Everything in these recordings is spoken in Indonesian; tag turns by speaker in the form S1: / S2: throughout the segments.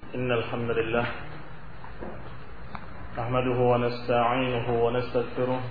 S1: إن الحمد لله نحمده ونستعينه ونستغفره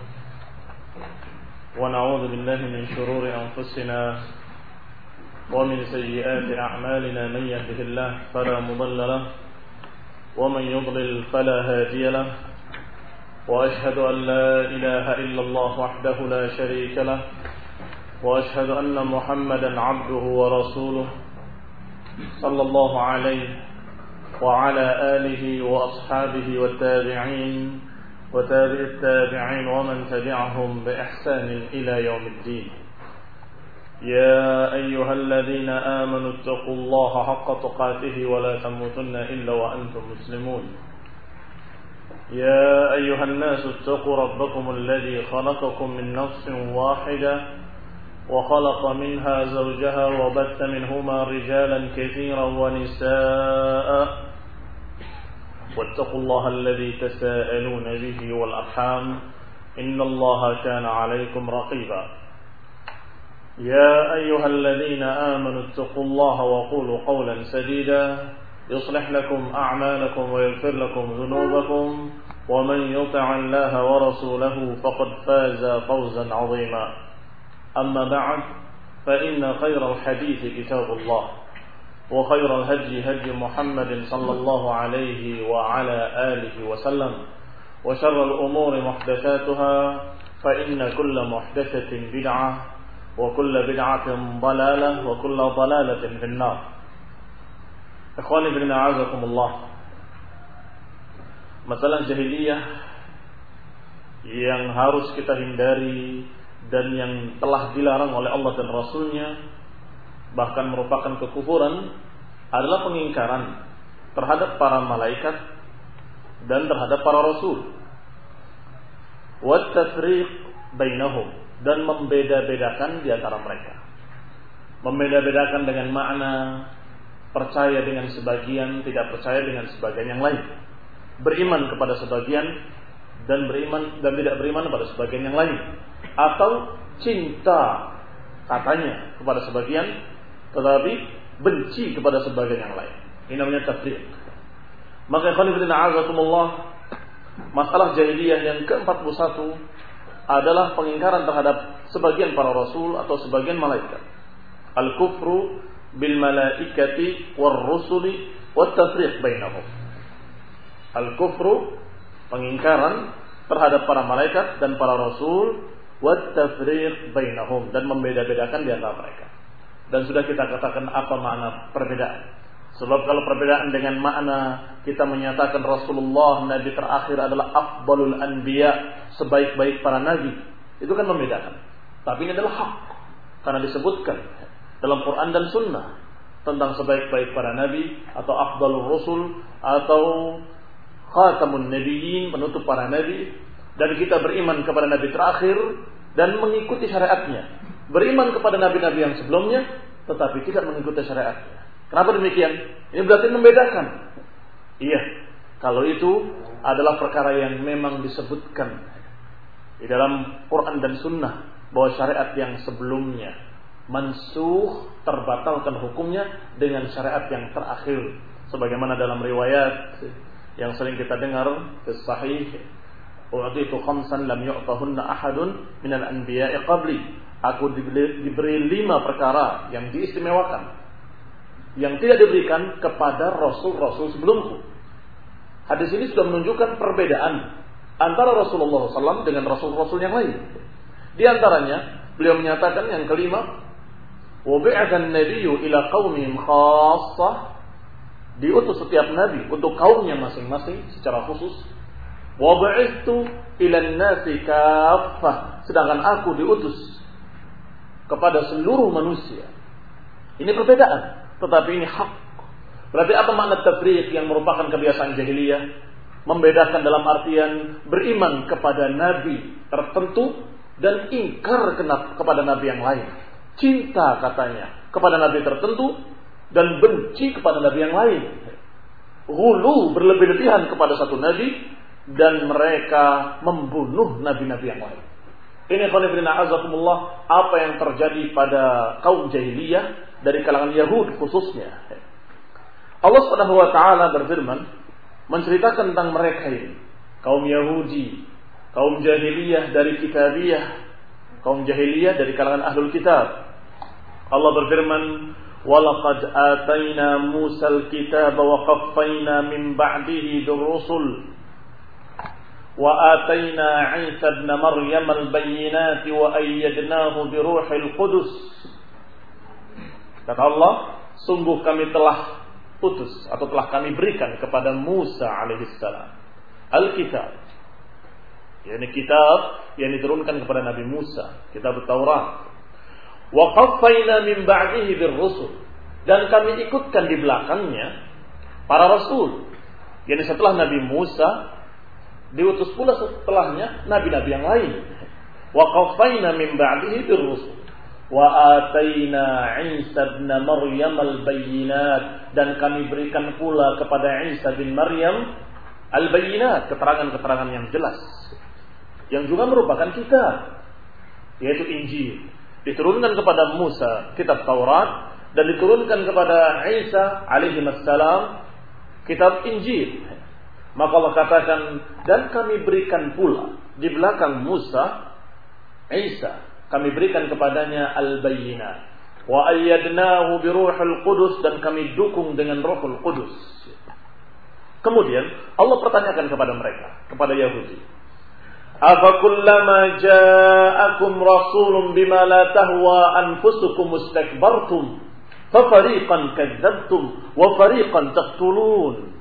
S1: ونعوذ بالله من شرور أنفسنا ومن سيئات أعمالنا. من يهده الله فلا مضل له ومن يضلل فلا هادي له، وأشهد أن لا إله إلا الله وحده لا شريك له، وأشهد أن محمدا عبده ورسوله صلى الله عليه وعلى آله وأصحابه والتابعين وتابع التابعين ومن تبعهم بإحسان إلى يوم الدين. يا أيها الذين آمنوا اتقوا الله حق تقاته ولا تموتن إلا وأنتم مسلمون. يا أيها الناس اتقوا ربكم الذي خلقكم من نفس واحدة وخلق منها زوجها وبث منهما رجالا كثيرا ونساء، واتقوا الله الذي تساءلون به والأرحام إن الله كان عليكم رقيبا. يا أيها الذين آمنوا اتقوا الله وقولوا قولا سديدا يصلح لكم أعمالكم ويغفر لكم ذنوبكم، ومن يطع الله ورسوله فقد فاز فوزا عظيما. أما بعد، فإن خير الحديث كتاب الله، وخير الهدي هدي محمد صلى الله عليه وعلى آله وسلم، وشر الأمور محدثاتها، فإن كل محدثة بدعة وكل بدعة ضلالة وكل ضلالة في النار. Ikhwani fillah a'azakumullah. Masalah jahiliyah yang harus kita hindari dan yang telah dilarang oleh Allah dan Rasulnya, bahkan merupakan kekufuran, adalah pengingkaran terhadap para malaikat dan terhadap para rasul. Wat tafriq bainahum, dan membeda-bedakan di antara mereka. Membeda-bedakan dengan makna percaya dengan sebagian, tidak percaya dengan sebagian yang lain. Beriman kepada sebagian dan tidak beriman kepada sebagian yang lain. Atau cinta katanya kepada sebagian tetapi benci kepada sebagian yang lain. Ini namanya tafriq. Maka ikhwan fillah a'azakumullah, masalah jahiliyah yang ke-41 adalah pengingkaran terhadap sebagian para rasul atau sebagian malaikat. Al-kufru bil malaikati war rusuli wat tafriq bainahum. Al-kufru, pengingkaran terhadap para malaikat dan para rasul, wat tafriq bainahum, dan membeda-bedakan di antara mereka. Dan sudah kita katakan apa makna perbedaan. Sebab kalau perbedaan dengan makna kita menyatakan Rasulullah nabi terakhir adalah afdalul anbiya, sebaik-baik para nabi, itu kan membedakan. Tapi ini adalah hak, karena disebutkan dalam Quran dan Sunnah tentang sebaik-baik para nabi atau afdalur rusul atau khatamun nabiyyin, penutup para nabi. Dan kita beriman kepada nabi terakhir dan mengikuti syariatnya. Beriman kepada nabi-nabi yang sebelumnya tetapi tidak mengikuti syariatnya. Kenapa demikian? Ini berarti membedakan. Iya, kalau itu adalah perkara yang memang disebutkan di dalam Quran dan Sunnah, bahwa syariat yang sebelumnya mansukh, terbatalkan hukumnya dengan syariat yang terakhir. Sebagaimana dalam riwayat yang sering kita dengar, sahih, u'titu khamsan lam yu'tahunna ahadun minal anbiya'i qabli. Aku diberi 5 perkara yang diistimewakan, yang tidak diberikan kepada rasul-rasul sebelumku. Hadis ini sudah menunjukkan perbedaan antara Rasulullah SAW dengan rasul-rasul yang lain. Di antaranya, beliau menyatakan yang kelima, wa bi'athan nabiyyu ila qaumihim khassah, diutus setiap nabi untuk kaumnya masing-masing secara khusus. Wa ba'ithtu ilan nasi kaffah, sedangkan aku diutus kepada seluruh manusia. Ini perbedaan, tetapi ini hak. Berarti apa makna tafriq yang merupakan kebiasaan jahiliyah? Membedakan dalam artian beriman kepada nabi tertentu dan ingkar kepada nabi yang lain. Cinta katanya kepada nabi tertentu dan benci kepada nabi yang lain. Ghulu, berlebih-lebihan kepada satu nabi, dan mereka membunuh nabi-nabi yang lain. Ini azakumullah, apa yang terjadi pada kaum jahiliyah dari kalangan Yahud khususnya. Allah Subhanahu wa taala berfirman menceritakan tentang mereka ini, kaum Yahudi, kaum jahiliyah dari kitabiyah, kaum jahiliyah dari kalangan ahlul kitab. Allah berfirman, "Walaqad atayna Musal kitaba wa qaffayna min ba'dihi bir-rusul wa atayna Isa ibn Maryam al-bayyinati wa ayyadnahu bi ruhil qudus." Kata Allah, sungguh kami telah utus atau telah kami berikan kepada Musa alaihissalam Alkitab, yakni kitab yang diturunkan kepada Nabi Musa, kitab Taurat. Wa qaffayna min ba'dihi bir-rusul, dan kami ikutkan di belakangnya para rasul. Yakni setelah Nabi Musa diutus pula setelahnya nabi-nabi yang lain. Wa qaffayna min ba'dihi bir-rusul wa atayna Isa ibn Maryam al-bayyinat, dan kami berikan pula kepada Isa bin Maryam al-bayyinat, keterangan-keterangan yang jelas, yang juga merupakan kitab, yaitu Injil. Diturunkan kepada Musa kitab Taurat, dan diturunkan kepada Isa alaihi wassalam kitab Injil. Maka Allah katakan, dan kami berikan pula di belakang Musa, Isa, kami berikan kepadanya al-bayyinat wa ayyadnahu bi ruhil qudus, dan kami dukung dengan Ruhul Qudus. Kemudian Allah pertanyakan kepada mereka, kepada Yahudi, afa kullama ja'akum rasulun bima la tahwa anfusukum istakbartum fa fariqan kadzdzabtum wa fariqan taqtulun.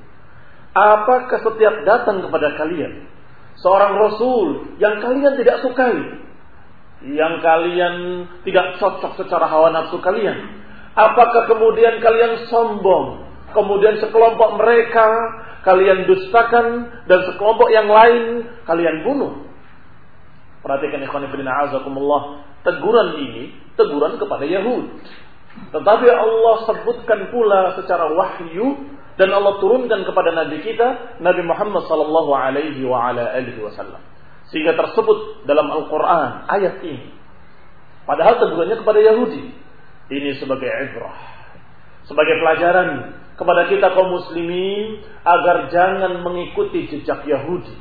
S1: Apakah setiap datang kepada kalian seorang rasul yang kalian tidak sukai, yang kalian tidak cocok secara hawa nafsu kalian, apakah kemudian kalian sombong, kemudian sekelompok mereka kalian dustakan, dan sekelompok yang lain kalian bunuh? Perhatikan ikhwan fillah azakumullah, teguran ini teguran kepada Yahud, tetapi Allah sebutkan pula secara wahyu, dan Allah turunkan kepada Nabi kita Nabi Muhammad sallallahu alaihi wa ala alihi wasallam, sehingga tersebut dalam Al-Quran ayat ini. Padahal tegurannya kepada Yahudi. Ini sebagai ibrah, sebagai pelajaran kepada kita kaum muslimin, agar jangan mengikuti jejak Yahudi.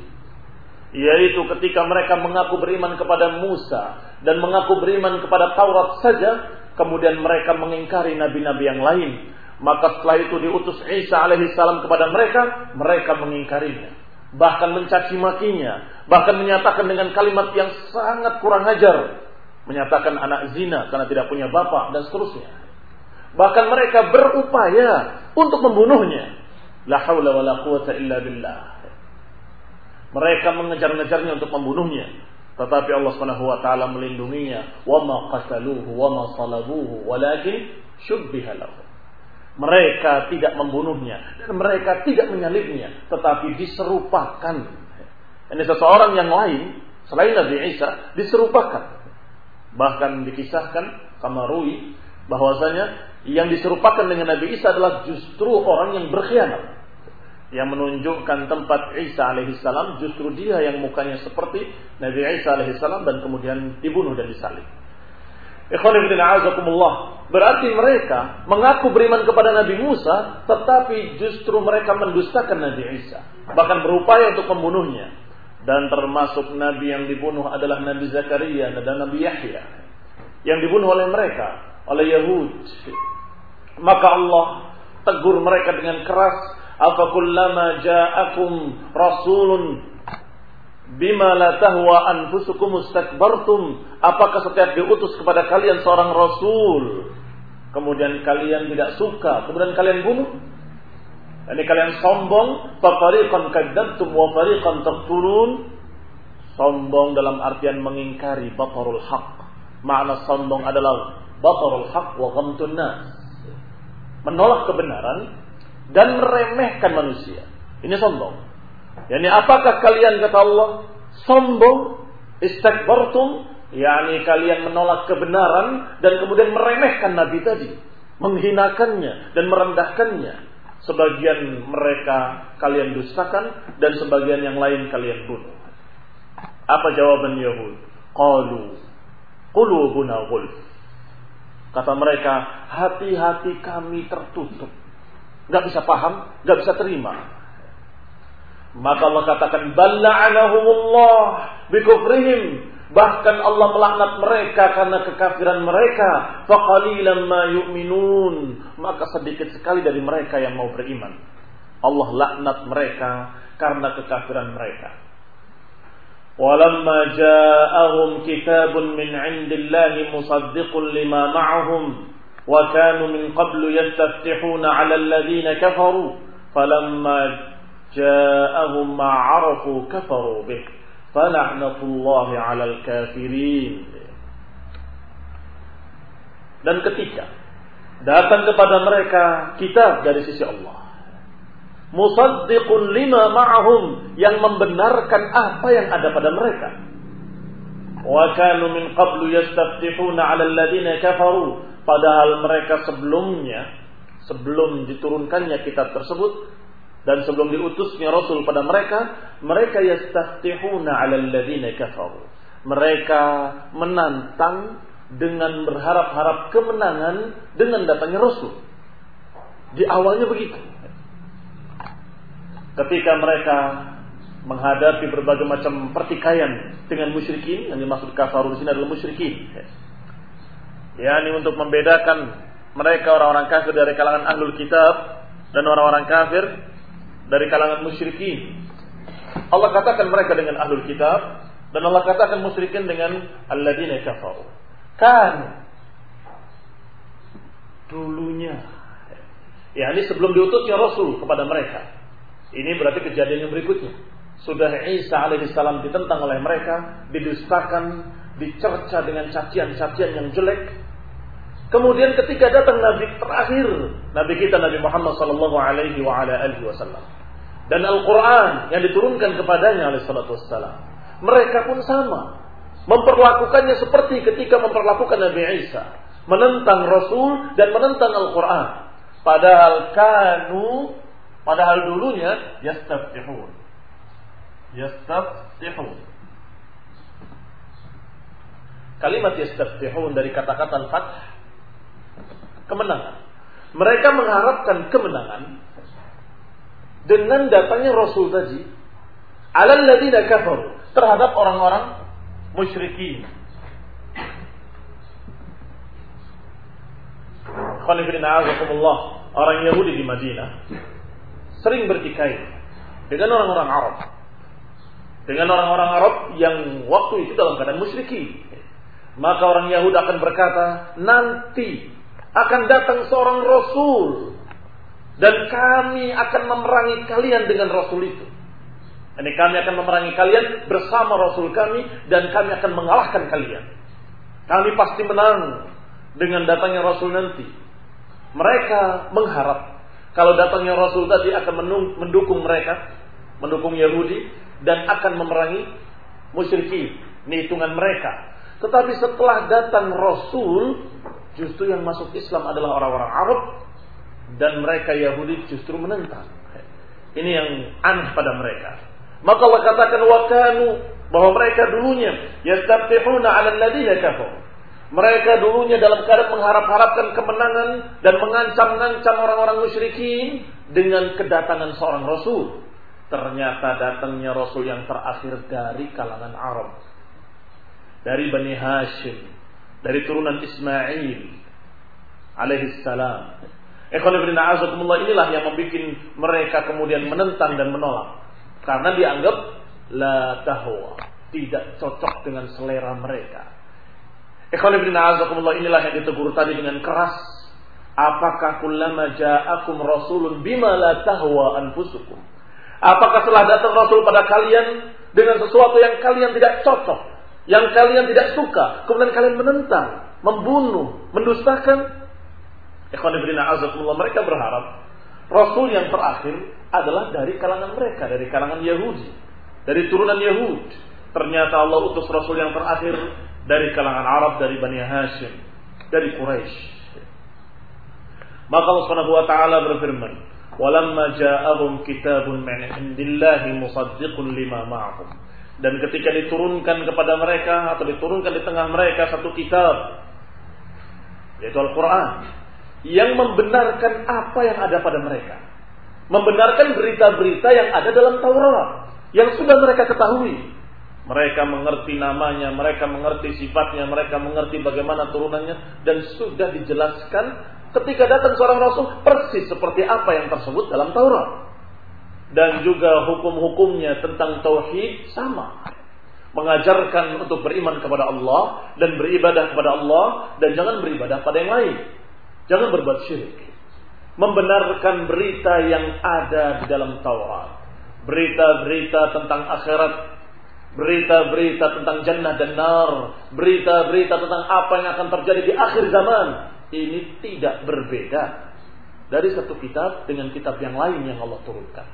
S1: Yaitu ketika mereka mengaku beriman kepada Musa dan mengaku beriman kepada Taurat saja, kemudian mereka mengingkari nabi-nabi yang lain. Maka setelah itu diutus Isa alaihissalam kepada mereka, mereka mengingkarinya, bahkan mencaci makinya, bahkan menyatakan dengan kalimat yang sangat kurang ajar, menyatakan anak zina karena tidak punya bapak, dan seterusnya. Bahkan mereka berupaya untuk membunuhnya. La haula wala quwata illa billah. Mereka mengejar-ngejarnya untuk membunuhnya, tetapi Allah Subhanahu wa taala melindunginya. Wa ma qataluhu wa ma salabuhu walakin syubbiha lahu. Mereka tidak membunuhnya dan mereka tidak menyalibnya, tetapi diserupakan. Ini seseorang yang lain selain Nabi Isa diserupakan. Bahkan dikisahkan kamarui bahwasanya yang diserupakan dengan Nabi Isa adalah justru orang yang berkhianat, yang menunjukkan tempat Isa alaihissalam justru dia yang mukanya seperti Nabi Isa alaihissalam, dan kemudian dibunuh dan disalib. Ikhwan fillah azakumullah, berarti mereka mengaku beriman kepada Nabi Musa, tetapi justru mereka mendustakan Nabi Isa, bahkan berupaya untuk membunuhnya. Dan termasuk Nabi yang dibunuh adalah Nabi Zakaria dan Nabi Yahya, yang dibunuh oleh mereka, oleh Yahud. Maka Allah tegur mereka dengan keras, afa kullama ja'akum rasulun bima la tahwa anfusukum istakbartum, apakah setiap diutus kepada kalian seorang rasul kemudian kalian tidak suka, kemudian kalian bunuh? Ini kalian sombong, fa fariqan kadzdzabtum wa fariqan taqtulun. Sombong dalam artian mengingkari batarul haq. Makna sombong adalah batarul haq wa ghamtun nas, menolak kebenaran dan meremehkan manusia. Ini sombong. Yani apakah kalian, kata Allah, sombong, istakbartum, yakni kalian menolak kebenaran dan kemudian meremehkan Nabi tadi, menghinakannya dan merendahkannya. Sebagian mereka kalian dustakan dan sebagian yang lain kalian bunuh. Apa jawaban Yahud? Qalu qulubuna ghulf. Kata mereka, hati-hati kami tertutup. nggak bisa paham, nggak bisa terima. Maka Allah katakan bal la'anahumullah bikufrihim, bahkan Allah melaknat mereka karena kekafiran mereka. Faqalilan ma yu'minun, maka sedikit sekali dari mereka yang mau beriman. Allah laknat mereka karena kekafiran mereka. Walamma ja'ahum kitabun min 'indillahi musaddiqun lima ma'ahum wa kanu min qablu yastaftihuna 'ala alladhina kafaru falamma ja'ahum ma 'arafu kafaru bih fala'natullahi 'alal kafirin. Dan ketika datang kepada mereka kitab dari sisi Allah, musaddiqun lima ma'ahum, yang membenarkan apa yang ada pada mereka. Wa kanu min qablu yastaftihuna 'ala alladhina kafaru, padahal mereka sebelum diturunkannya kitab tersebut dan sebelum diutusnya Rasul pada mereka yastaftihuna 'ala alladhina kafaru. Mereka menantang dengan berharap-harap kemenangan dengan datangnya Rasul. Di awalnya begitu. Ketika mereka menghadapi berbagai macam pertikaian dengan musyrikin, yang dimaksud kafaru di sini adalah musyrikin. yakni untuk membedakan mereka orang-orang kafir dari kalangan ahlul kitab dan orang-orang kafir dari kalangan musyrikin. Allah katakan mereka dengan ahlul kitab dan Allah katakan musyrikin dengan alladzina kafaru. Kan dulunya, yakni sebelum diutusnya Rasul kepada mereka. Ini berarti kejadian yang berikutnya. Sudah Isa alaihissalam ditentang oleh mereka, didustakan, dicerca dengan cacian-cacian yang jelek. Kemudian ketika datang Nabi terakhir, Nabi kita Nabi Muhammad sallallahu alaihi wasallam, dan Al-Quran yang diturunkan kepadanya alaihissalatu wassalam, mereka pun sama, memperlakukannya seperti ketika memperlakukan Nabi Isa, menentang Rasul dan menentang Al-Quran. Padahal dulunya yastaftihun. Kalimat yastaftihun dari kata-kata fath, kemenangan. Mereka mengharapkan kemenangan dengan datangnya Rasul tadi, alal ladzina kafaru, terhadap orang-orang musyrikin. Orang Yahudi di Madinah sering bertikai dengan orang-orang Arab, dengan orang-orang Arab yang waktu itu dalam keadaan musyrikin. Maka orang Yahudi akan berkata, nanti akan datang seorang Rasul dan kami akan memerangi kalian dengan Rasul itu. Ini kami akan memerangi kalian bersama Rasul kami dan kami akan mengalahkan kalian. Kami pasti menang dengan datangnya Rasul nanti. Mereka mengharap kalau datangnya Rasul tadi akan mendukung mereka, mendukung Yahudi dan akan memerangi musyrikin. Ini hitungan mereka. Tetapi setelah datang Rasul, justru yang masuk Islam adalah orang-orang Arab dan mereka Yahudi justru menentang. Ini yang aneh pada mereka. Maka Allah katakan wakanu, bahwa mereka dulunya yastaftihuna 'ala alladziina kafaru. Mereka dulunya dalam keadaan mengharap-harapkan kemenangan dan mengancam-ngancam orang-orang musyrikin dengan kedatangan seorang Rasul. Ternyata datangnya Rasul yang terakhir dari kalangan Arab, dari Bani Hashim, dari turunan Ismail alaihissalam. Inilah yang membuat mereka kemudian menentang dan menolak, karena dianggap la tahwa, tidak cocok dengan selera mereka. Inilah yang ditegur tadi dengan keras. Apakah kullama ja'akum rasulun bima la tahwa anfusukum? Apakah setelah datang Rasul pada kalian dengan sesuatu yang kalian tidak cocok, yang kalian tidak suka, kemudian kalian menentang, membunuh, mendustakan? Mereka berharap Rasul yang terakhir adalah dari kalangan mereka, dari kalangan Yahudi, dari turunan Yahud. Ternyata Allah utus Rasul yang terakhir dari kalangan Arab, dari Bani Hashim, dari Quraisy. Maka Allah Subhanahu wa taala berfirman, "Walamma ja'ahum kitabun min 'indillahi musaddiqun lima ma'ahum." Dan ketika diturunkan kepada mereka atau diturunkan di tengah mereka satu kitab, yaitu Al-Quran, yang membenarkan apa yang ada pada mereka. Membenarkan berita-berita yang ada dalam Taurat, yang sudah mereka ketahui. Mereka mengerti namanya, mereka mengerti sifatnya, mereka mengerti bagaimana turunannya, dan sudah dijelaskan ketika datang seorang Rasul persis seperti apa yang tersebut dalam Taurat. Dan juga hukum-hukumnya tentang tauhid sama. Mengajarkan untuk beriman kepada Allah dan beribadah kepada Allah, dan jangan beribadah pada yang lain. Jangan berbuat syirik. Membenarkan berita yang ada di dalam Taurat. Berita-berita tentang akhirat, berita-berita tentang jannah dan nar, berita-berita tentang apa yang akan terjadi di akhir zaman. Ini tidak berbeda dari satu kitab dengan kitab yang lain yang Allah turunkan.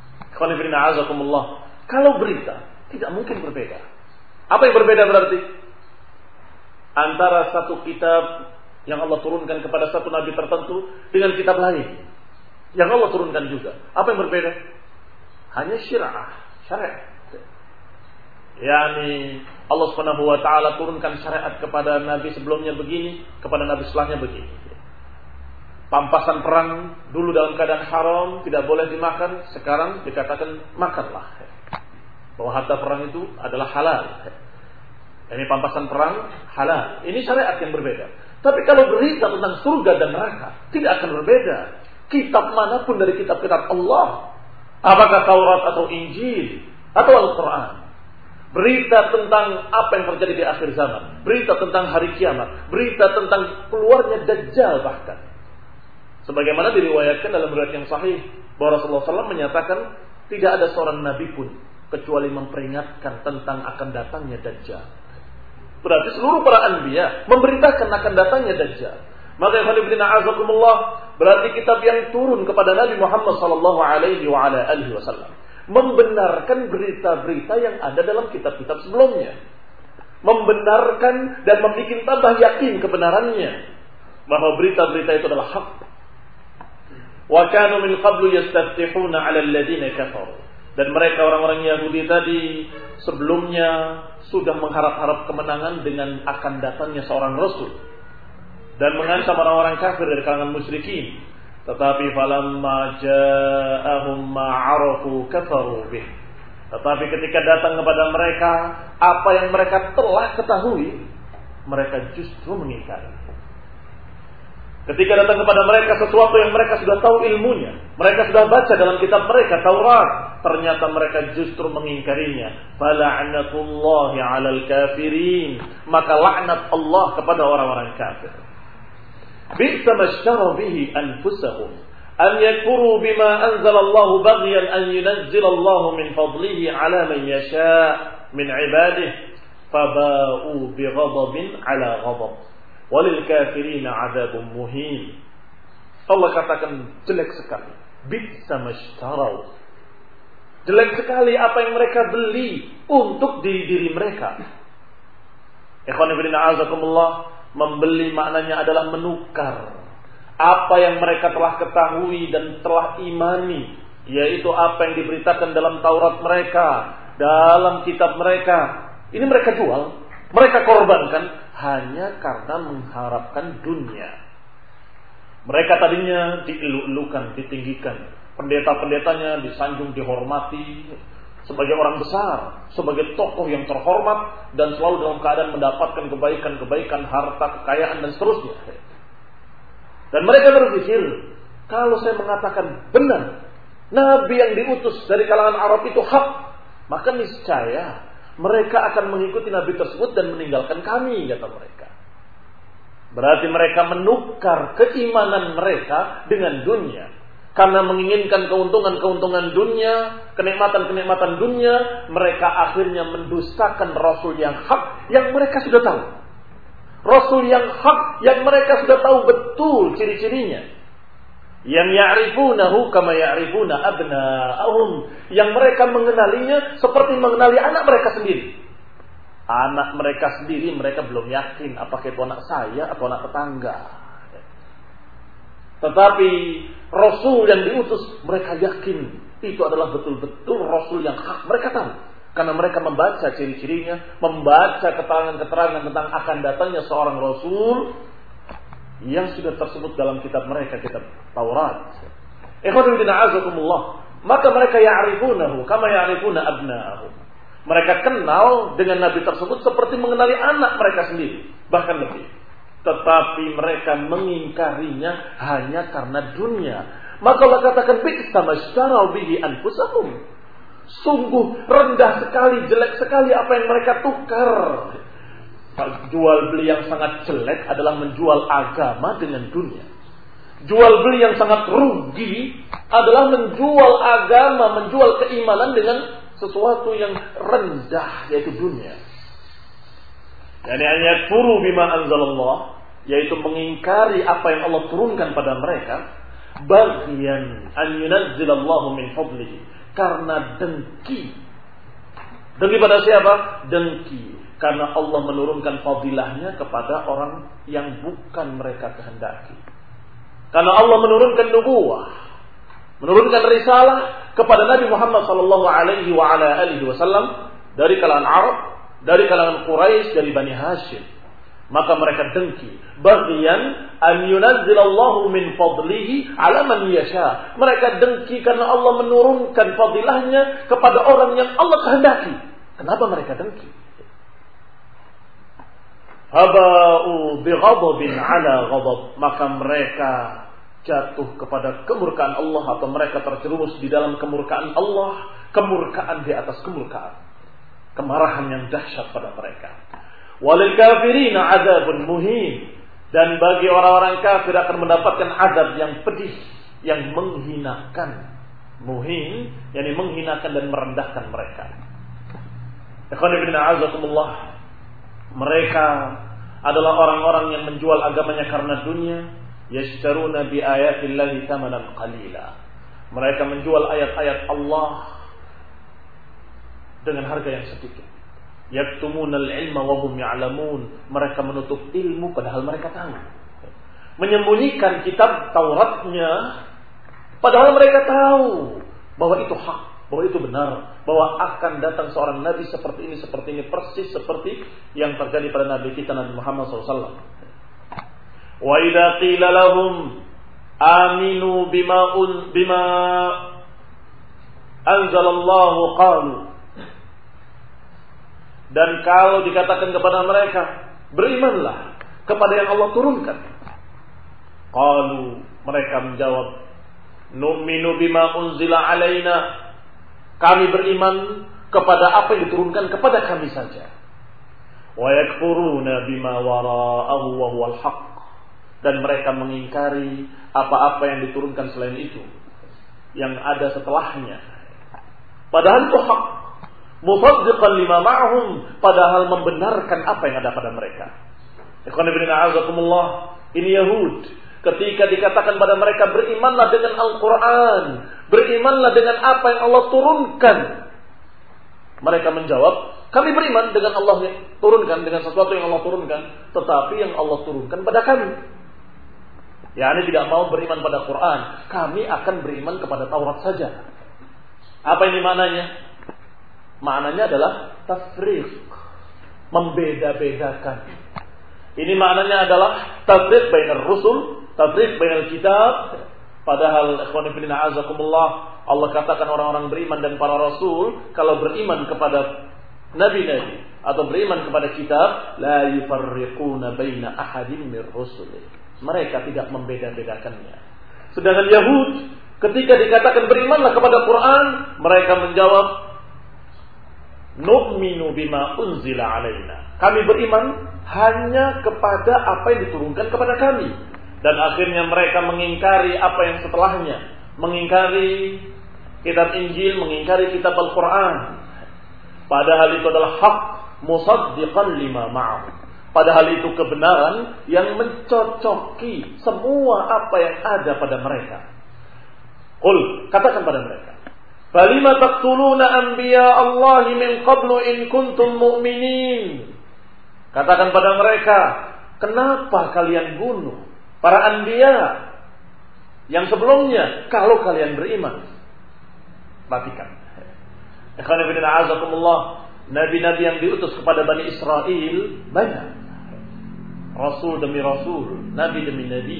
S1: Kalau berita tidak mungkin berbeda. Apa yang berbeda berarti? Antara satu kitab yang Allah turunkan kepada satu nabi tertentu dengan kitab lain yang Allah turunkan juga. Apa yang berbeda? Hanya syariat. Yani Allah Subhanahu wa taala turunkan syariat kepada nabi sebelumnya begini, kepada nabi setelahnya begini. Pampasan perang dulu dalam keadaan haram, tidak boleh dimakan, sekarang dikatakan makanlah. Bahwa harta perang itu adalah halal. Ini pampasan perang halal. Ini syariat yang berbeda. Tapi kalau berita tentang surga dan neraka, tidak akan berbeda. Kitab manapun dari kitab-kitab Allah, apakah Taurat atau Injil atau Al-Quran, berita tentang apa yang terjadi di akhir zaman, berita tentang hari kiamat, berita tentang keluarnya Dajjal bahkan. Sebagaimana diriwayatkan dalam riwayat yang sahih bahwa Rasulullah SAW menyatakan tidak ada seorang nabi pun kecuali memperingatkan tentang akan datangnya Dajjal. Berarti seluruh para anbiya memberitakan akan datangnya Dajjal. Maka berarti kitab yang turun kepada Nabi Muhammad SAW membenarkan berita-berita yang ada dalam kitab-kitab sebelumnya, membenarkan dan membuat tambah yakin kebenarannya bahwa berita-berita itu adalah hak. Wa kanu min qablu yastaftihuna 'ala alladziina kafaru. Dan mereka orang-orang Yahudi tadi sebelumnya sudah mengharap-harap kemenangan dengan akan datangnya seorang rasul dan mengancam orang-orang kafir dari kalangan musyrikin. Tetapi falamma ja'ahum ma 'arafu kafaru bih. Tetapi ketika datang kepada mereka apa yang mereka telah ketahui, mereka justru mengingkari. Ketika datang kepada mereka sesuatu yang mereka sudah tahu ilmunya, mereka sudah baca dalam kitab mereka Taurat, ternyata mereka justru mengingkarinya. Fala'natullahi 'alal kafirin, maka laknat Allah kepada orang-orang kafir. Bi'sa mashtara bihi anfusahum an yakfuru bima anzalallahu baghyan an yunazzilallahu min fadlihi 'ala man yasha' min 'ibadihi faba'u bighadabin 'ala ghadab. Walil kafirina 'adzabun muhin. Allah katakan jelek sekali. Bi'sa mashtarau. Jelek sekali apa yang mereka beli untuk diri mereka. Ikhwan fillah a'azakumullah, membeli maknanya adalah menukar apa yang mereka telah ketahui dan telah imani, yaitu apa yang diberitakan dalam Taurat mereka, dalam kitab mereka. Ini mereka jual, mereka korbankan hanya karena mengharapkan dunia. Mereka tadinya dieluk-elukan, ditinggikan. Pendeta-pendetanya disanjung, dihormati sebagai orang besar, sebagai tokoh yang terhormat dan selalu dalam keadaan mendapatkan kebaikan-kebaikan, harta, kekayaan dan seterusnya. Dan mereka berpikir, kalau saya mengatakan benar, Nabi yang diutus dari kalangan Arab itu hak, maka niscaya mereka akan mengikuti Nabi tersebut dan meninggalkan kami, kata mereka. Berarti mereka menukar keimanan mereka dengan dunia. Karena menginginkan keuntungan-keuntungan dunia, kenikmatan-kenikmatan dunia, mereka akhirnya mendustakan Rasul yang hak yang mereka sudah tahu. Rasul yang hak yang mereka sudah tahu betul ciri-cirinya. Yang ya'rifunahu kama ya'rifuna abna'ahum, yang mereka mengenalinya seperti mengenali anak mereka sendiri. Anak mereka sendiri mereka belum yakin apakah itu anak saya atau anak tetangga. Tetapi Rasul yang diutus mereka yakin itu adalah betul-betul Rasul yang hak. Mereka tahu karena mereka membaca ciri-cirinya, membaca keterangan-keterangan tentang akan datangnya seorang Rasul yang sudah tersebut dalam kitab mereka, kitab Taurat. Ikhwan fillah azakumullah, maka mereka ya'rifunahu kama ya'rifuna abna'ahum. Mereka kenal dengan nabi tersebut seperti mengenali anak mereka sendiri, bahkan lebih. Tetapi mereka mengingkarinya hanya karena dunia. Maka Allah katakan bi'sa mashtaraw bihi anfusahum. Sungguh rendah sekali, jelek sekali apa yang mereka tukar. Jual beli yang sangat jelek adalah menjual agama dengan dunia. Jual beli yang sangat rugi adalah menjual agama, menjual keimanan dengan sesuatu yang rendah, yaitu dunia. Yani ayat furu bima anzalallah, yaitu mengingkari apa yang Allah turunkan pada mereka, baghyan an yunazzilallahu min fadlihi, karena dengki. Dengki pada siapa? Dengki karena Allah menurunkan fadilahnya kepada orang yang bukan mereka kehendaki. Karena Allah menurunkan nubuwah, menurunkan risalah kepada Nabi Muhammad sallallahu alaihi wa ala alihi wasallam dari kalangan Arab, dari kalangan Quraisy, dari Bani Hashim. Maka mereka dengki, baghyan an yunazzilallahu min fadlihi ala man yasha. Mereka dengki karena Allah menurunkan fadilahnya kepada orang yang Allah kehendaki. Kenapa mereka dengki? Haba'u bighadabin ala ghadab, maka mereka jatuh kepada kemurkaan Allah, atau mereka terjerumus di dalam kemurkaan Allah, kemurkaan di atas kemurkaan, kemarahan yang dahsyat pada mereka. Walil kafirina adzabun muhin, dan bagi orang-orang kafir akan mendapatkan azab yang pedih, yang menghinakan. Muhin, yakni menghinakan dan merendahkan mereka. Ikhwan fillah azakumullah, mereka adalah orang-orang yang menjual agamanya karena dunia. Yashtaruna bi ayatillahi thamanan qalila. Mereka menjual ayat-ayat Allah dengan harga yang sedikit. Yaktumunal ilma wa hum ya'lamun. Mereka menutup ilmu padahal mereka tahu. Menyembunyikan kitab Tauratnya padahal mereka tahu bahwa itu hak, bahwa itu benar, bahwa akan datang seorang nabi seperti ini, persis seperti yang terjadi pada nabi kita Nabi Muhammad SAW. Wa idza qila lahum aminu bima anzalallahu qalu, dan kalau dikatakan kepada mereka berimanlah kepada yang Allah turunkan, qalu, mereka menjawab, nu'minu bima unzila alaina, kami beriman kepada apa yang diturunkan kepada kami saja. Wa yakfuruna bima wara'ahu wa huwal haqq, dan mereka mengingkari apa-apa yang diturunkan selain itu, yang ada setelahnya, padahal itu hak. Musaddiqan lima ma'hum, padahal membenarkan apa yang ada pada mereka. Ikhwan fillah a'azakumullah, ini Yahud. Ketika dikatakan pada mereka berimanlah dengan Al-Quran, berimanlah dengan apa yang Allah turunkan, mereka menjawab, kami beriman dengan Allah yang turunkan, dengan sesuatu yang Allah turunkan, tetapi yang Allah turunkan pada kami. Yani tidak mau beriman pada Quran, kami akan beriman kepada Taurat saja. Apa ini maknanya? Maknanya adalah tafriq, membeda-bedakan. Ini maknanya adalah tafriq bainar rusul, tafriq bainal kitab. Padahal ikhwan fillah azakumullah, Allah katakan orang-orang beriman dan para rasul kalau beriman kepada nabi-nabi atau beriman kepada kitab, la yufarriquna baina ahadin mir rusulih. Mereka tidak membeda-bedakannya. Sedangkan Yahud ketika dikatakan berimanlah kepada Quran, mereka menjawab, nu'minu bima unzila alaina. Kami beriman hanya kepada apa yang diturunkan kepada kami. Dan akhirnya mereka mengingkari apa yang setelahnya, mengingkari kitab Injil, mengingkari kitab Al-Quran. Padahal itu adalah hak, musaddiqan lima ma'ahu. Padahal itu kebenaran yang mencocoki semua apa yang ada pada mereka. Qul, katakan pada mereka, falima taqtuluna anbiya Allahi min qablu in kuntum mu'minin. Katakan pada mereka, kenapa kalian bunuh para anbiya yang sebelumnya kalau kalian beriman? Perhatikan. Ikhwan fillah a'azakumullah, nabi-nabi yang diutus kepada Bani Israel banyak. Rasul demi Rasul, Nabi demi Nabi.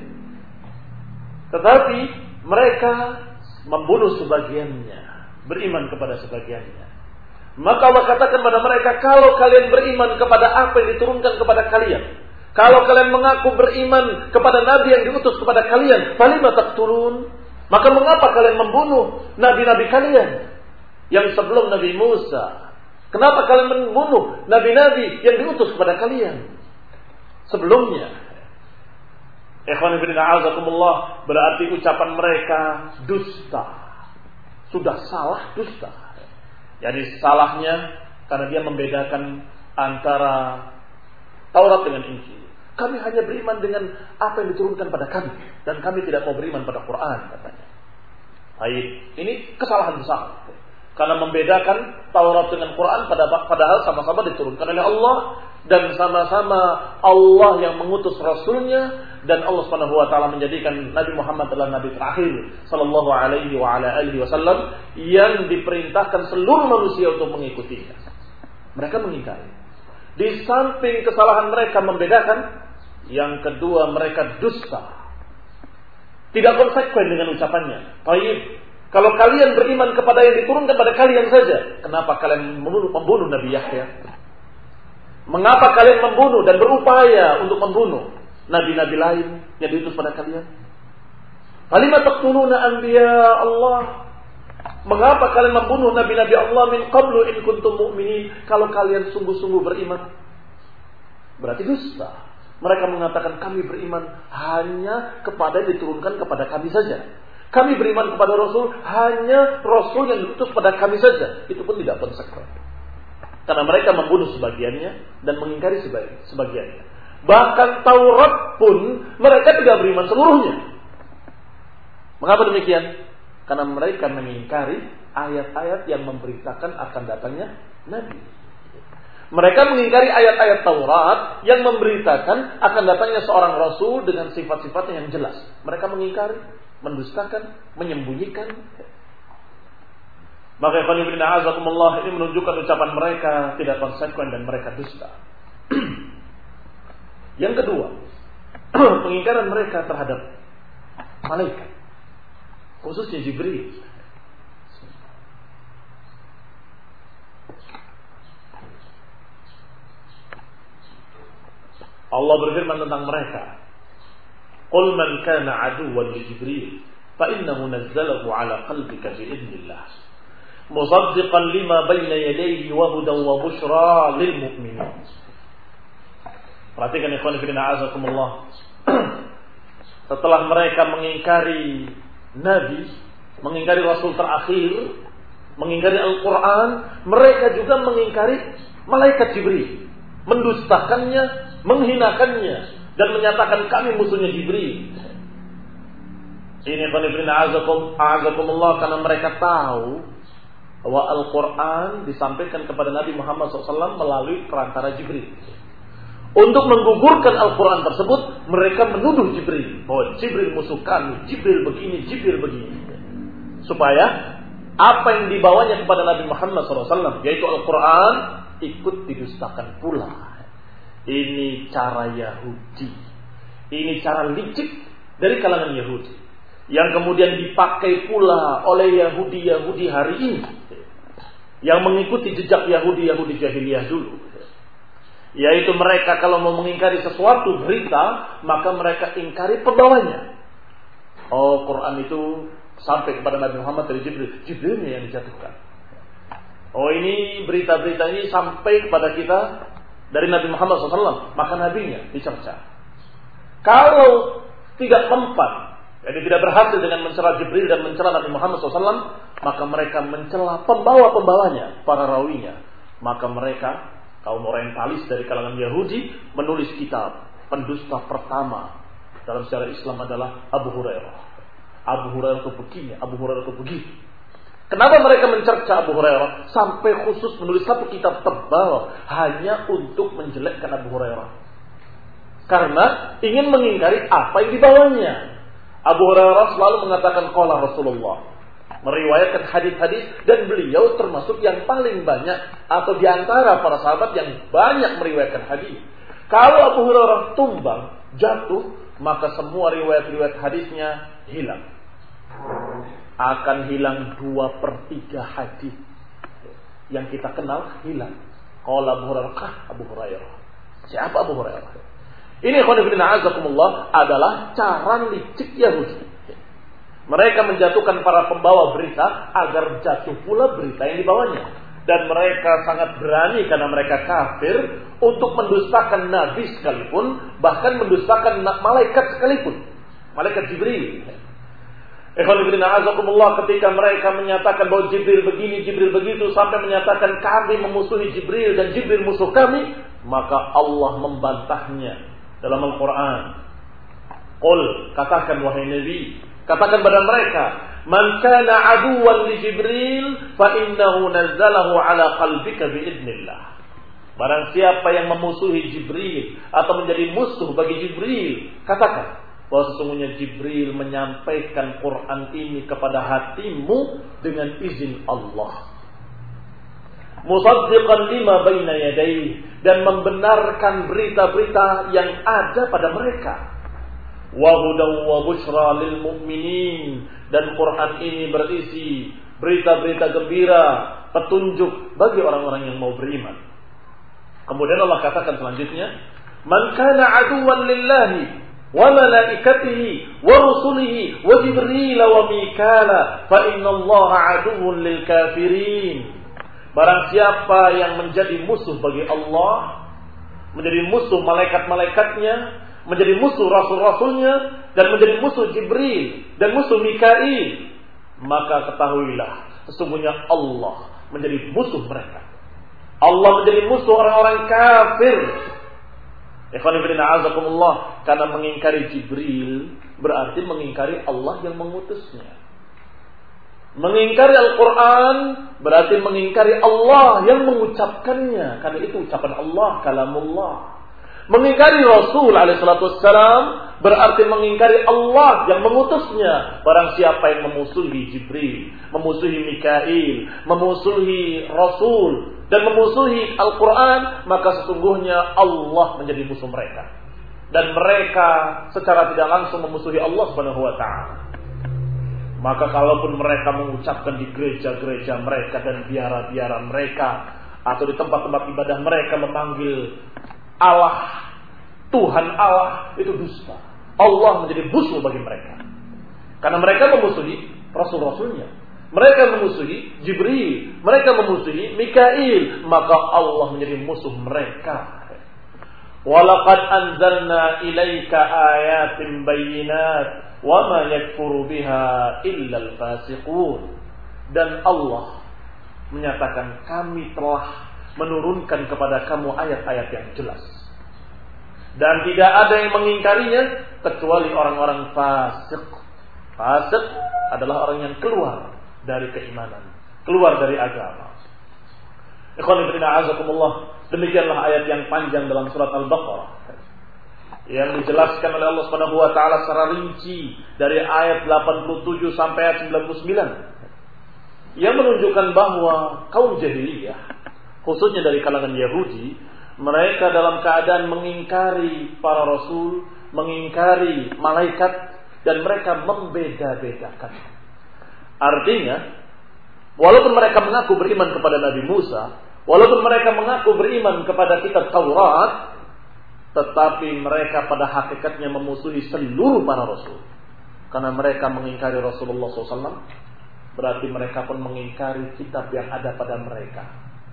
S1: Tetapi mereka membunuh sebagiannya, beriman kepada sebagiannya. Maka Allah katakan kepada mereka, kalau kalian beriman kepada apa yang diturunkan kepada kalian, kalau kalian mengaku beriman kepada Nabi yang diutus kepada kalian, falima taqtulun, maka mengapa kalian membunuh nabi-nabi kalian yang sebelum Nabi Musa? Kenapa kalian membunuh nabi-nabi yang diutus kepada kalian sebelumnya? Ikhwan fillah a'azakumullah, berarti ucapan mereka dusta. Sudah salah dusta. Jadi salahnya karena dia membedakan antara Taurat dengan Injil. Kami hanya beriman dengan apa yang diturunkan pada kami, dan kami tidak mau beriman pada Quran, katanya. Baik, ini kesalahan besar. Karena membedakan Taurat dengan Quran padahal sama-sama diturunkan oleh Allah, dan sama-sama Allah yang mengutus Rasulnya, dan Allah Subhanahu wa taala menjadikan Nabi Muhammad adalah nabi terakhir sallallahu alaihi wa ala alihi wasallam yang diperintahkan seluruh manusia untuk mengikutinya. Mereka mengingkari. Di samping kesalahan mereka membedakan, yang kedua mereka dusta. Tidak konsekuen dengan ucapannya. Baik, kalau kalian beriman kepada yang diturunkan pada kalian saja, kenapa kalian membunuh Nabi Yahya? Mengapa kalian membunuh dan berupaya untuk membunuh nabi-nabi lain yang diutus pada kalian? Falima taqtuluna anbiya Allah? Mengapa kalian membunuh nabi-nabi Allah min qablu in kuntum mu'minin? Kalau kalian sungguh-sungguh beriman. Berarti dusta. Mereka mengatakan kami beriman hanya kepada yang diturunkan kepada kami saja. Kami beriman kepada Rasul hanya Rasul yang diutus pada kami saja. Itu pun tidak konsekuen. Karena mereka membunuh sebagiannya dan mengingkari sebagiannya. Bahkan Taurat pun mereka tidak beriman seluruhnya. Mengapa demikian? Karena mereka mengingkari ayat-ayat yang memberitakan akan datangnya Nabi. Mereka mengingkari ayat-ayat Taurat yang memberitakan akan datangnya seorang Rasul dengan sifat-sifatnya yang jelas. Mereka mengingkari, mendustakan, menyembunyikan. Maka ikhwan fillah a'azakumullah, ini menunjukkan ucapan mereka tidak konsekuen dan mereka dusta. Yang kedua, pengingkaran mereka terhadap malaikat, khususnya Jibril. Allah berfirman tentang mereka, "Qul man kana aduwwan li Jibril, fa innahu nazzalahu ala qalbika bi idznillah, musaddiqan lima bayna yadayhi wa hudan wa bushra lil mu'minin." Perhatikan ikhwan fillah a'azakumullah. Setelah mereka mengingkari Nabi, mengingkari Rasul terakhir, mengingkari Al-Quran, mereka juga mengingkari malaikat Jibril, mendustakannya, menghinakannya, dan menyatakan kami musuhnya Jibril. Ini a'azakumullah, karena mereka tahu bahwa Al-Quran disampaikan kepada Nabi Muhammad SAW melalui perantara Jibril. Untuk menggugurkan Al-Quran tersebut, mereka menuduh Jibril bahwa Jibril musuh kami, Jibril begini, Jibril begini, supaya apa yang dibawanya kepada Nabi Muhammad SAW, yaitu Al-Quran, ikut didustakan pula. Ini cara Yahudi, ini cara licik dari kalangan Yahudi, yang kemudian dipakai pula oleh Yahudi hari ini, yang mengikuti jejak Yahudi jahiliyah dulu. Yaitu mereka kalau mau mengingkari sesuatu berita, maka mereka ingkari pembawanya. Oh, Quran itu sampai kepada Nabi Muhammad dari Jibril, Jibrilnya yang dijatuhkan. Oh, ini berita-berita ini sampai kepada kita dari Nabi Muhammad SAW, maka nabinya dicerca. Kalau tidak mempan, jadi tidak berhasil dengan mencela Jibril dan mencela Nabi Muhammad SAW, maka mereka mencela pembawa-pembawanya, para rawinya. Maka mereka, kaum orientalis dari kalangan Yahudi, menulis kitab. Pendusta pertama dalam sejarah Islam adalah Abu Hurairah. Abu Hurairah itu begini, Abu Hurairah itu begitu. Kenapa mereka mencerca Abu Hurairah sampai khusus menulis satu kitab tebal hanya untuk menjelekkan Abu Hurairah? Karena ingin mengingkari apa yang dibawanya. Abu Hurairah selalu mengatakan qala Rasulullah, meriwayatkan hadis-hadis, dan beliau termasuk yang paling banyak atau di antara para sahabat yang banyak meriwayatkan hadis. Kalau Abu Hurairah tumbang, jatuh, maka semua riwayat-riwayat hadisnya hilang. Akan hilang 2/3 hadis yang kita kenal hilang. Qala Abu Hurairah, Abu Hurairah. Siapa Abu Hurairah? Ini khonifidina azakumullah adalah cara licik Yahudi. Mereka menjatuhkan para pembawa berita agar jatuh pula berita yang dibawanya. Dan mereka sangat berani karena mereka kafir untuk mendustakan Nabi sekalipun, bahkan mendustakan malaikat sekalipun. Malaikat Jibril. Ikhwanifidina azakumullah, ketika mereka menyatakan bahwa Jibril begini, Jibril begitu, sampai menyatakan kami memusuhi Jibril dan Jibril musuh kami, maka Allah membantahnya dalam Al-Quran. Qul, katakan wahai Nabi, katakan pada mereka, man kana aduwan li Jibril fa innahu nazzalahu ala qalbika biidznillah. Barang siapa yang memusuhi Jibril atau menjadi musuh bagi Jibril, katakan bahwa sesungguhnya Jibril menyampaikan Quran ini kepada hatimu dengan izin Allah. Musaddiqan lima baina yadayhi, dan membenarkan berita-berita yang ada pada mereka. Wa hudaw wa busyra lil mu'minin, dan Quran ini berisi berita-berita gembira, petunjuk bagi orang-orang yang mau beriman. Kemudian Allah katakan selanjutnya, man kana aduwan lillahi wa malaikatihi wa rusulihi wa Jibril wa Mikala fa innallaha aduwwun lil kafirin. Barang siapa yang menjadi musuh bagi Allah, menjadi musuh malaikat-malaikatnya, menjadi musuh rasul-rasulnya, dan menjadi musuh Jibril dan musuh Mikail, maka ketahuilah sesungguhnya Allah menjadi musuh mereka. Allah menjadi musuh orang-orang kafir. Ikhwanifidina azakumullah, karena mengingkari Jibril berarti mengingkari Allah yang mengutusnya. Mengingkari Al-Quran berarti mengingkari Allah yang mengucapkannya, karena itu ucapan Allah, kalamullah. Mengingkari Rasul alaihissalam berarti mengingkari Allah yang mengutusnya. Barang siapa yang memusuhi Jibril, memusuhi Mikail, memusuhi Rasul, dan memusuhi Al-Quran, maka sesungguhnya Allah menjadi musuh mereka. Dan mereka secara tidak langsung memusuhi Allah Subhanahu wa ta'ala. Maka kalaupun mereka mengucapkan di gereja-gereja mereka dan biara-biara mereka, atau di tempat-tempat ibadah mereka memanggil Allah, Tuhan Allah, itu dusta. Allah menjadi musuh bagi mereka. Karena mereka memusuhi Rasul-Rasulnya. Mereka memusuhi Jibril, mereka memusuhi Mikail, maka Allah menjadi musuh mereka. Walaqad anzalna ilaika ayatin bayyinat wa ma yakfuru biha illa al-fasiqun. Dan Allah menyatakan, kami telah menurunkan kepada kamu ayat-ayat yang jelas, dan tidak ada yang mengingkarinya kecuali orang-orang fasik. Fasik adalah orang yang keluar dari keimanan, keluar dari agama. Ikhwan fillah azakumullah, demikianlah ayat yang panjang dalam surat Al-Baqarah yang dijelaskan oleh Allah Subhanahu wa taala secara rinci dari ayat 87 sampai ayat 99, yang menunjukkan bahwa kaum jahiliyah, khususnya dari kalangan Yahudi, mereka dalam keadaan mengingkari para rasul, mengingkari malaikat, dan mereka membeda-bedakan. Artinya, walaupun mereka mengaku beriman kepada Nabi Musa, walaupun mereka mengaku beriman kepada kitab Taurat, tetapi mereka pada hakikatnya memusuhi seluruh para rasul. Karena mereka mengingkari Rasulullah SAW, berarti mereka pun mengingkari kitab yang ada pada mereka.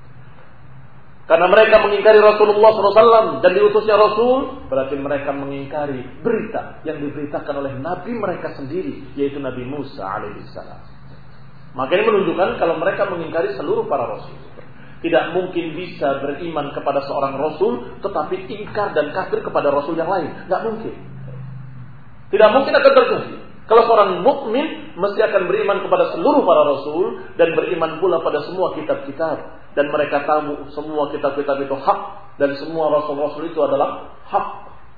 S1: Karena mereka mengingkari Rasulullah SAW dan diutusnya Rasul, berarti mereka mengingkari berita yang diberitakan oleh Nabi mereka sendiri, yaitu Nabi Musa alaihissalam. Maka ini menunjukkan kalau mereka mengingkari seluruh para Rasul. Tidak mungkin bisa beriman kepada seorang Rasul tetapi ingkar dan kafir kepada Rasul yang lain. Tidak mungkin. Tidak mungkin akan terjadi. Kalau seorang mukmin mesti akan beriman kepada seluruh para Rasul dan beriman pula pada semua kitab-kitab. Dan mereka tahu semua kitab-kitab itu hak dan semua Rasul-Rasul itu adalah hak.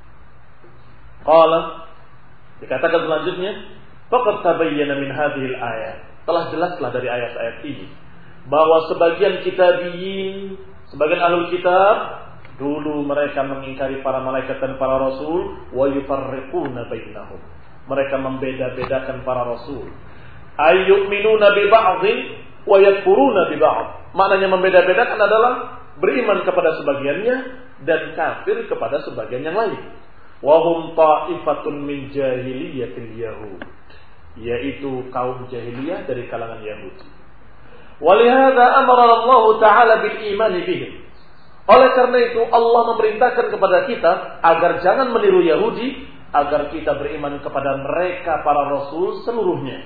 S1: Qala, dikatakan selanjutnya, faqad tabayyana min hadhil ayat. Telah jelaslah dari ayat-ayat ini bahwa sebagian kitabiyin, sebagian ahlul kitab, Dulu mereka mengingkari para malaikat dan para rasul, wa yufarriquna bainahum. Mereka membeda-bedakan para rasul. Ayyu'minuna bi ba'dhin wa yakfuruna bi ba'd. Maknanya membeda-bedakan adalah beriman kepada sebagiannya dan kafir kepada sebagian yang lain. Wa hum ta'ifatun min jahiliyatil yahud. Yaitu kaum jahiliyah dari kalangan Yahudi. Walihada amara Allah Ta'ala bil iman bihim. Oleh karena itu Allah memerintahkan kepada kita agar jangan meniru Yahudi, agar kita beriman kepada mereka para rasul seluruhnya.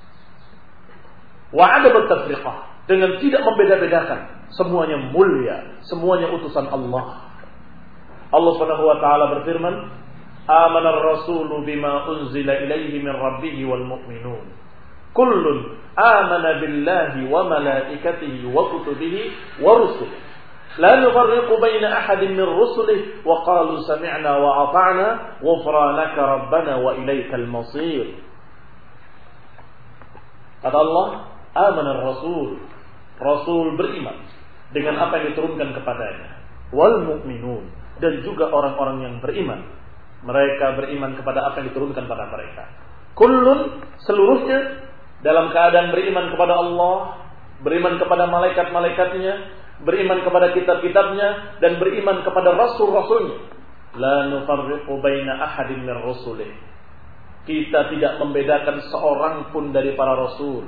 S1: Wa adab at-tafriqah, dengan tidak membeda-bedakan, semuanya mulia, semuanya utusan Allah. Allah Subhanahu wa taala berfirman, "Amana ar-rasulu bima unzila ilaihi min rabbih wal mu'minun. Kullun amana billahi wa malaikatihi wa kutubihi wa rusulihi. لا نفرق بين أحد من رسله وقالوا سمعنا وأطعنا غفرانك ربنا وإليك المصير." Kata Allah, "Amana ar-rasul." Rasul beriman dengan apa yang diturunkan kepadanya. Wal mu'minun, dan juga orang-orang yang beriman. Mereka beriman kepada apa yang diturunkan pada mereka. Kullun, seluruhnya dalam keadaan beriman kepada Allah, beriman kepada malaikat-malaikatnya, beriman kepada kitab-kitabnya, dan beriman kepada rasul-rasulnya. La nufarriqu baina ahadin min rusulih. Kita tidak membedakan seorang pun dari para rasul.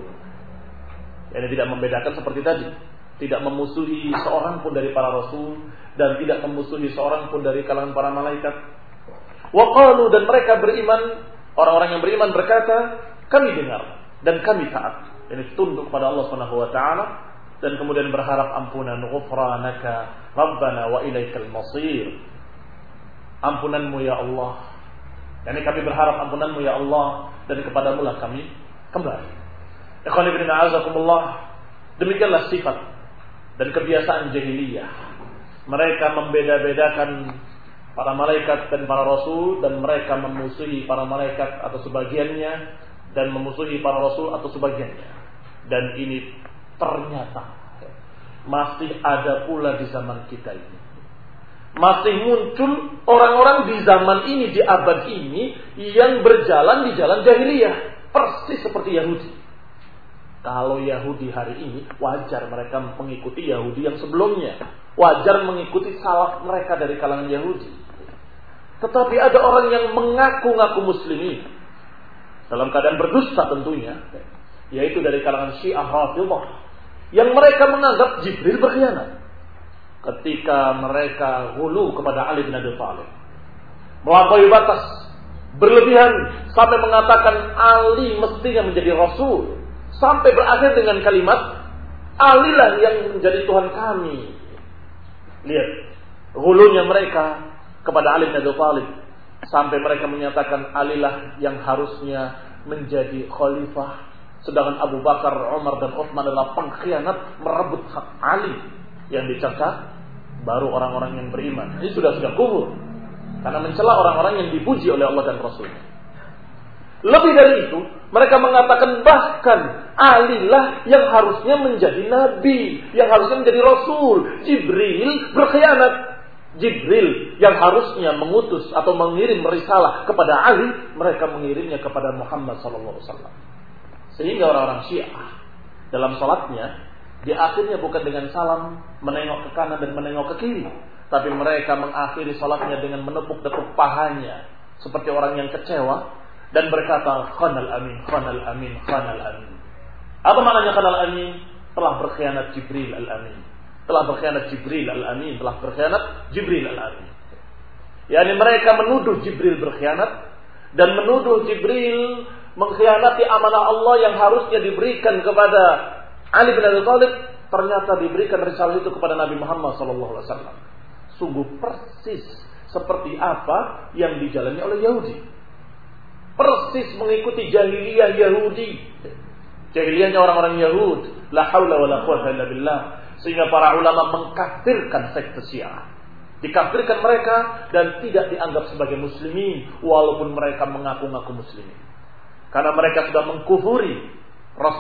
S1: Ini tidak membedakan seperti tadi, tidak memusuhi seorang pun dari para rasul dan tidak memusuhi seorang pun dari kalangan para malaikat. Wa qalu, dan mereka beriman, orang-orang yang beriman berkata, kami dengar dan kami taat. Ini tunduk kepada Allah Subhanahu wa taala dan kemudian berharap ampunan. Ghufranaka Rabbana wa ilaikal masir. Ampunanmu ya Allah. Yani kami berharap ampunanmu ya Allah, dan kepadamu lah kami kembali. Ikhwan ibn a'azakumullah. Demikianlah sifat dan kebiasaan jahiliyah. Mereka membeda-bedakan para malaikat dan para rasul, dan mereka memusuhi para malaikat atau sebagiannya, dan memusuhi para rasul atau sebagiannya. Dan ini ternyata masih ada pula di zaman kita ini. Masih muncul orang-orang di zaman ini, di abad ini, yang berjalan di jalan jahiliyah, persis seperti Yahudi. Kalau Yahudi hari ini, wajar mereka mengikuti Yahudi yang sebelumnya, wajar mengikuti salaf mereka dari kalangan Yahudi. Tetapi ada orang yang mengaku-ngaku muslimin dalam keadaan berdusta tentunya, yaitu dari kalangan Syiah Rafidhah, yang mereka menganggap Jibril berkhianat ketika mereka hulu kepada Ali bin Abi Thalib, melampaui batas, berlebihan sampai mengatakan Ali mestinya menjadi Rasul, sampai berakhir dengan kalimat Alilah yang menjadi Tuhan kami. Lihat hulunya mereka kepada Ali bin Abi Thalib, sampai mereka menyatakan Alilah yang harusnya menjadi khalifah, sedangkan Abu Bakar, Umar dan Utsman adalah pengkhianat, merebut hak Ali. Yang dicatat baru orang-orang yang beriman. Ini sudah kufur karena mencela orang-orang yang dipuji oleh Allah dan Rasul-Nya. Lebih dari itu, mereka mengatakan bahkan Alilah yang harusnya menjadi nabi, yang harusnya menjadi rasul. Jibril berkhianat. Jibril yang harusnya mengutus atau mengirim risalah kepada Ali, mereka mengirimnya kepada Muhammad SAW. Sehingga orang-orang Syiah dalam salatnya, di akhirnya bukan dengan salam menengok ke kanan dan menengok ke kiri, tapi mereka mengakhiri salatnya dengan menepuk-tepuk pahanya seperti orang yang kecewa dan berkata, Khanal amin, Khanal amin, Khanal amin. Apa maknanya Khanal amin? Telah berkhianat Jibril al-amin, telah berkhianat Jibril al-amin, telah berkhianat Jibril al-amin. Yani mereka menuduh Jibril berkhianat dan menuduh Jibril mengkhianati amanah Allah yang harusnya diberikan kepada Ali bin Abi Thalib, ternyata diberikan risalah itu kepada Nabi Muhammad SAW. Sungguh persis seperti apa yang dijalani oleh Yahudi. Persis mengikuti jahiliyah Yahudi. Jahiliyahnya orang-orang Yahud. La haula wa la quwwata illa billah. Sehingga para ulama mengkafirkan sekte Syiah. Dikafirkan mereka dan tidak dianggap sebagai muslimin, walaupun mereka mengaku-ngaku muslimin. Karena mereka sudah mengkufuri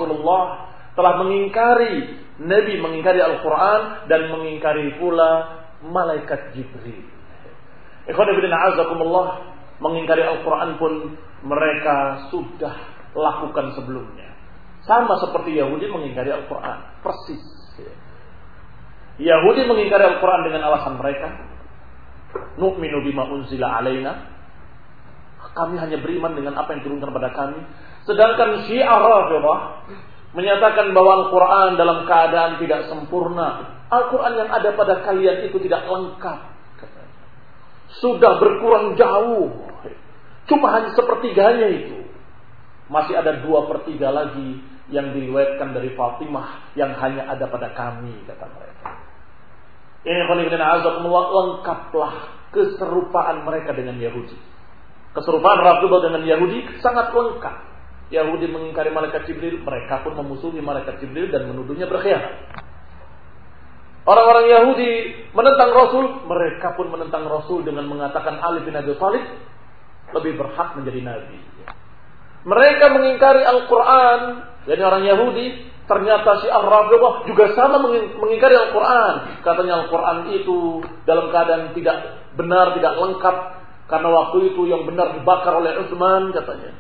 S1: Rasulullah, telah mengingkari Nabi, mengingkari Al-Quran, dan mengingkari pula malaikat Jibril. Ikhwan fillah azakumullah, mengingkari Al-Quran pun mereka sudah lakukan sebelumnya. Sama seperti Yahudi mengingkari Al-Quran, persis. Yahudi mengingkari Al-Quran dengan alasan mereka, nu'minu bima unzila alaina, kami hanya beriman dengan apa yang turunkan pada kami. Sedangkan Syiah Rafidhah menyatakan bahwa Al-Quran dalam keadaan tidak sempurna. Al-Quran yang ada pada kalian itu tidak lengkap. Sudah berkurang jauh. Cuma hanya sepertiganya itu. Masih ada 2/3 lagi yang diriwayatkan dari Fatimah yang hanya ada pada kami, kata mereka. Ini khonibina azakumullah, lengkaplah keserupaan mereka dengan Yahudi. Keserupaan Rafidhah dengan Yahudi sangat lengkap. Yahudi mengingkari malaikat Jibril, mereka pun memusuhi malaikat Jibril dan menuduhnya berkhianat. Orang-orang Yahudi menentang Rasul, mereka pun menentang Rasul dengan mengatakan Ali bin Abi Thalib lebih berhak menjadi nabi. Mereka mengingkari Al-Quran, jadi orang Yahudi. Ternyata Syiah Rafidhah juga sama mengingkari Al-Quran. Katanya Al-Quran itu dalam keadaan tidak benar, tidak lengkap, karena waktu itu yang benar dibakar oleh Utsman, katanya.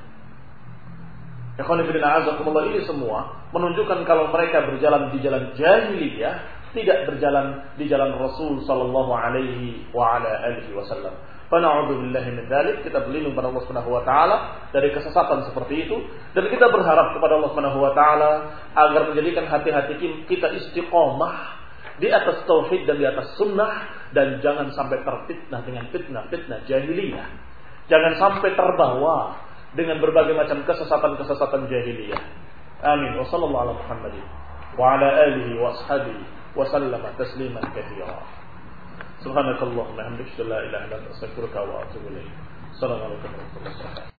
S1: Ini semua menunjukkan kalau mereka berjalan di jalan jahiliyah, tidak berjalan di jalan Rasul sallallahu alaihi wa ala alihi wasallam. Fa na'udzubillahi min dzalik, kita berlindung pada Allah Subhanahu wa taala dari kesesatan seperti itu, dan kita berharap kepada Allah Subhanahu wa taala agar menjadikan hati-hati kita istiqomah di atas tauhid dan di atas sunnah, dan jangan sampai terfitnah dengan fitnah jahiliyah. Jangan sampai terbawa dengan berbagai macam kesesatan jahiliyah. Amin. Wa sallallahu ala Muhammadin wa ala alihi wa ashabihi wa sallama tasliman katsira. Subhanakallahumma wa bihamdika, la ilaha illa anta, astaghfiruka wa atubu ilaik. Assalamualaikum warahmatullahi wabarakatuh.